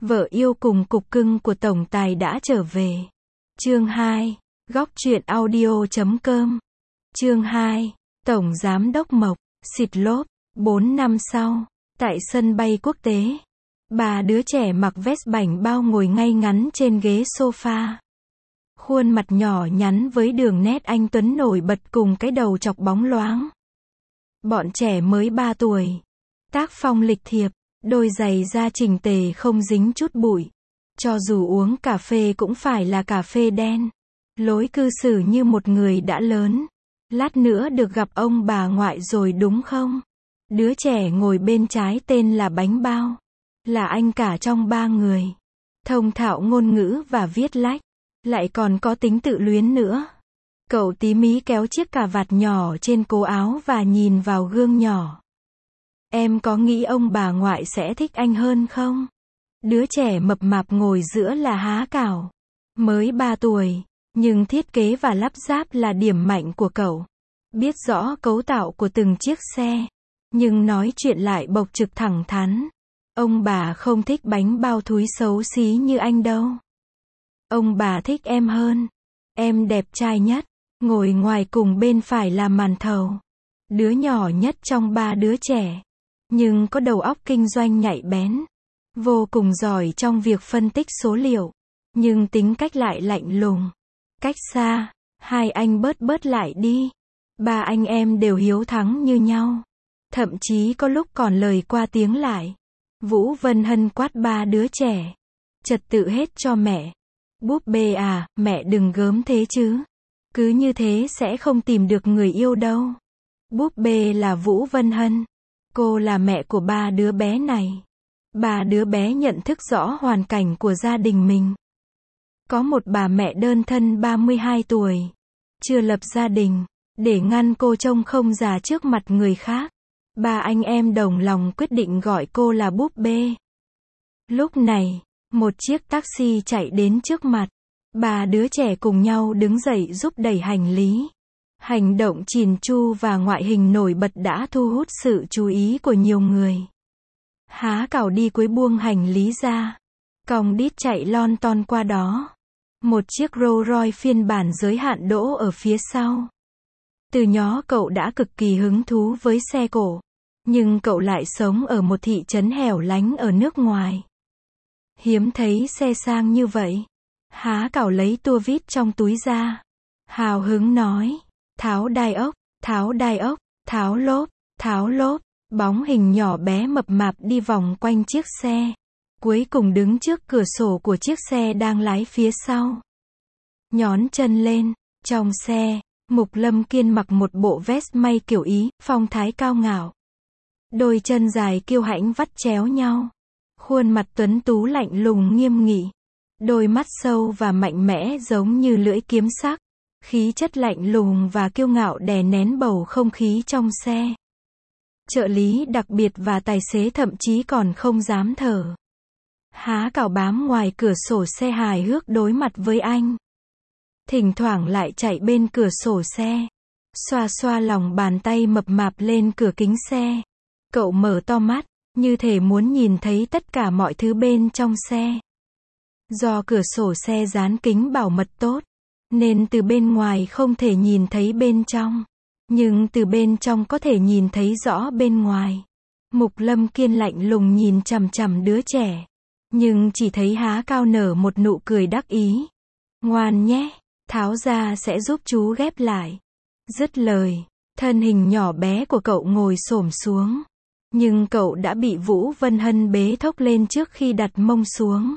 Vợ yêu cùng cục cưng của tổng tài đã trở về. Chương 2. Góc truyện audio.com. Chương 2. Tổng giám đốc Mộc, xịt lốp. 4 năm sau, tại sân bay quốc tế, ba đứa trẻ mặc vest bảnh bao ngồi ngay ngắn trên ghế sofa. Khuôn mặt nhỏ nhắn với đường nét anh tuấn nổi bật cùng cái đầu chọc bóng loáng. Bọn trẻ mới 3 tuổi. Tác phong lịch thiệp, đôi giày da chỉnh tề không dính chút bụi. Cho dù uống cà phê cũng phải là cà phê đen. Lối cư xử như một người đã lớn. Lát nữa được gặp ông bà ngoại rồi đúng không? Đứa trẻ ngồi bên trái tên là Bánh Bao. Là anh cả trong 3 người. Thông thạo ngôn ngữ và viết lách. Lại còn có tính tự luyến nữa. Cậu tí mí kéo chiếc cà vạt nhỏ trên cổ áo và nhìn vào gương nhỏ. Em có nghĩ ông bà ngoại sẽ thích anh hơn không? Đứa trẻ mập mạp ngồi giữa là Há Cảo. Mới 3 tuổi, nhưng thiết kế và lắp ráp là điểm mạnh của cậu. Biết rõ cấu tạo của từng chiếc xe, nhưng nói chuyện lại bộc trực thẳng thắn. Ông bà không thích Bánh Bao thúi xấu xí như anh đâu. Ông bà thích em hơn. Em đẹp trai nhất. Ngồi ngoài cùng bên phải là Màn Thầu. Đứa nhỏ nhất trong 3 đứa trẻ. Nhưng có đầu óc kinh doanh nhạy bén. Vô cùng giỏi trong việc phân tích số liệu. Nhưng tính cách lại lạnh lùng. Cách xa, hai anh bớt lại đi. 3 anh em đều hiếu thắng như nhau. Thậm chí có lúc còn lời qua tiếng lại. Vũ Vân Hân quát 3 đứa trẻ. Trật tự hết cho mẹ. Búp bê à, mẹ đừng gớm thế chứ. Cứ như thế sẽ không tìm được người yêu đâu. Búp bê là Vũ Vân Hân. Cô là mẹ của 3 đứa bé này. 3 đứa bé nhận thức rõ hoàn cảnh của gia đình mình. Có một bà mẹ đơn thân 32 tuổi. Chưa lập gia đình. Để ngăn cô trông không già trước mặt người khác. 3 anh em đồng lòng quyết định gọi cô là búp bê. Lúc này, một chiếc taxi chạy đến trước mặt. 3 đứa trẻ cùng nhau đứng dậy giúp đẩy hành lý. Hành động chỉn chu và ngoại hình nổi bật đã thu hút sự chú ý của nhiều người. Há Cảo đi cuối buông hành lý ra. Cong đít chạy lon ton qua đó. Một chiếc Rolls Royce phiên bản giới hạn đỗ ở phía sau. Từ nhỏ cậu đã cực kỳ hứng thú với xe cổ. Nhưng cậu lại sống ở một thị trấn hẻo lánh ở nước ngoài. Hiếm thấy xe sang như vậy. Há Cảo lấy tua vít trong túi ra. Hào hứng nói. Tháo đai ốc, tháo đai ốc, tháo lốp, tháo lốp. Bóng hình nhỏ bé mập mạp đi vòng quanh chiếc xe. Cuối cùng đứng trước cửa sổ của chiếc xe đang lái phía sau. Nhón chân lên. Trong xe, Mục Lâm Kiên mặc một bộ vest may kiểu Ý, phong thái cao ngạo. Đôi chân dài kiêu hãnh vắt chéo nhau. Khuôn mặt tuấn tú lạnh lùng nghiêm nghị. Đôi mắt sâu và mạnh mẽ giống như lưỡi kiếm sắc. Khí chất lạnh lùng và kiêu ngạo đè nén bầu không khí trong xe. Trợ lý đặc biệt và tài xế thậm chí còn không dám thở. Há Cảo bám ngoài cửa sổ xe hài hước đối mặt với anh. Thỉnh thoảng lại chạy bên cửa sổ xe. Xoa xoa lòng bàn tay mập mạp lên cửa kính xe. Cậu mở to mắt, như thể muốn nhìn thấy tất cả mọi thứ bên trong xe. Do cửa sổ xe dán kính bảo mật tốt, nên từ bên ngoài không thể nhìn thấy bên trong. Nhưng từ bên trong có thể nhìn thấy rõ bên ngoài. Mục Lâm Kiên lạnh lùng nhìn chằm chằm đứa trẻ. Nhưng chỉ thấy Há Cảo nở một nụ cười đắc ý. Ngoan nhé, tháo ra sẽ giúp chú ghép lại. Dứt lời, thân hình nhỏ bé của cậu ngồi xổm xuống. Nhưng cậu đã bị Vũ Vân Hân bế thốc lên trước khi đặt mông xuống.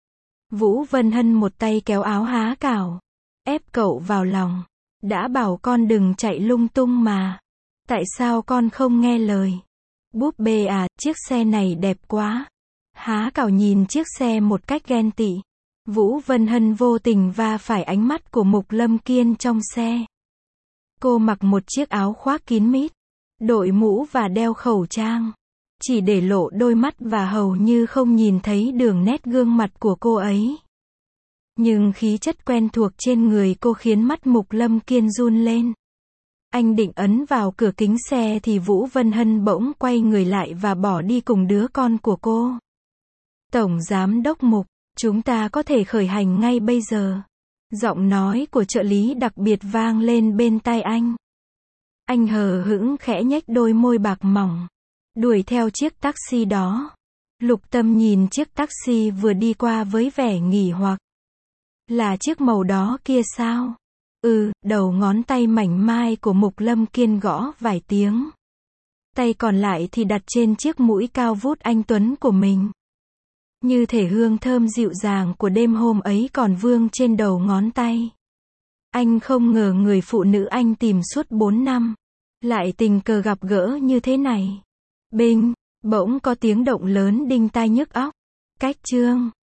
Vũ Vân Hân một tay kéo áo Há Cảo. Ép cậu vào lòng. Đã bảo con đừng chạy lung tung mà. Tại sao con không nghe lời? Búp bê à, chiếc xe này đẹp quá. Há Cảo nhìn chiếc xe một cách ghen tị. Vũ Vân Hân vô tình va phải ánh mắt của Mục Lâm Kiên trong xe. Cô mặc một chiếc áo khoác kín mít, đội mũ và đeo khẩu trang. Chỉ để lộ đôi mắt và hầu như không nhìn thấy đường nét gương mặt của cô ấy. Nhưng khí chất quen thuộc trên người cô khiến mắt Mục Lâm Kiên run lên. Anh định ấn vào cửa kính xe thì Vũ Vân Hân bỗng quay người lại và bỏ đi cùng đứa con của cô. Tổng Giám đốc Mục, chúng ta có thể khởi hành ngay bây giờ. Giọng nói của trợ lý đặc biệt vang lên bên tai anh. Anh hờ hững khẽ nhếch đôi môi bạc mỏng, đuổi theo chiếc taxi đó. Lục Tâm nhìn chiếc taxi vừa đi qua với vẻ nghỉ hoặc. Là chiếc màu đó kia sao? Đầu ngón tay mảnh mai của Mục Lâm Kiên gõ vài tiếng. Tay còn lại thì đặt trên chiếc mũi cao vút anh tuấn của mình. Như thể hương thơm dịu dàng của đêm hôm ấy còn vương trên đầu ngón tay. Anh không ngờ người phụ nữ anh tìm suốt 4 năm, lại tình cờ gặp gỡ như thế này. Binh, bỗng có tiếng động lớn đinh tai nhức óc. Cách chương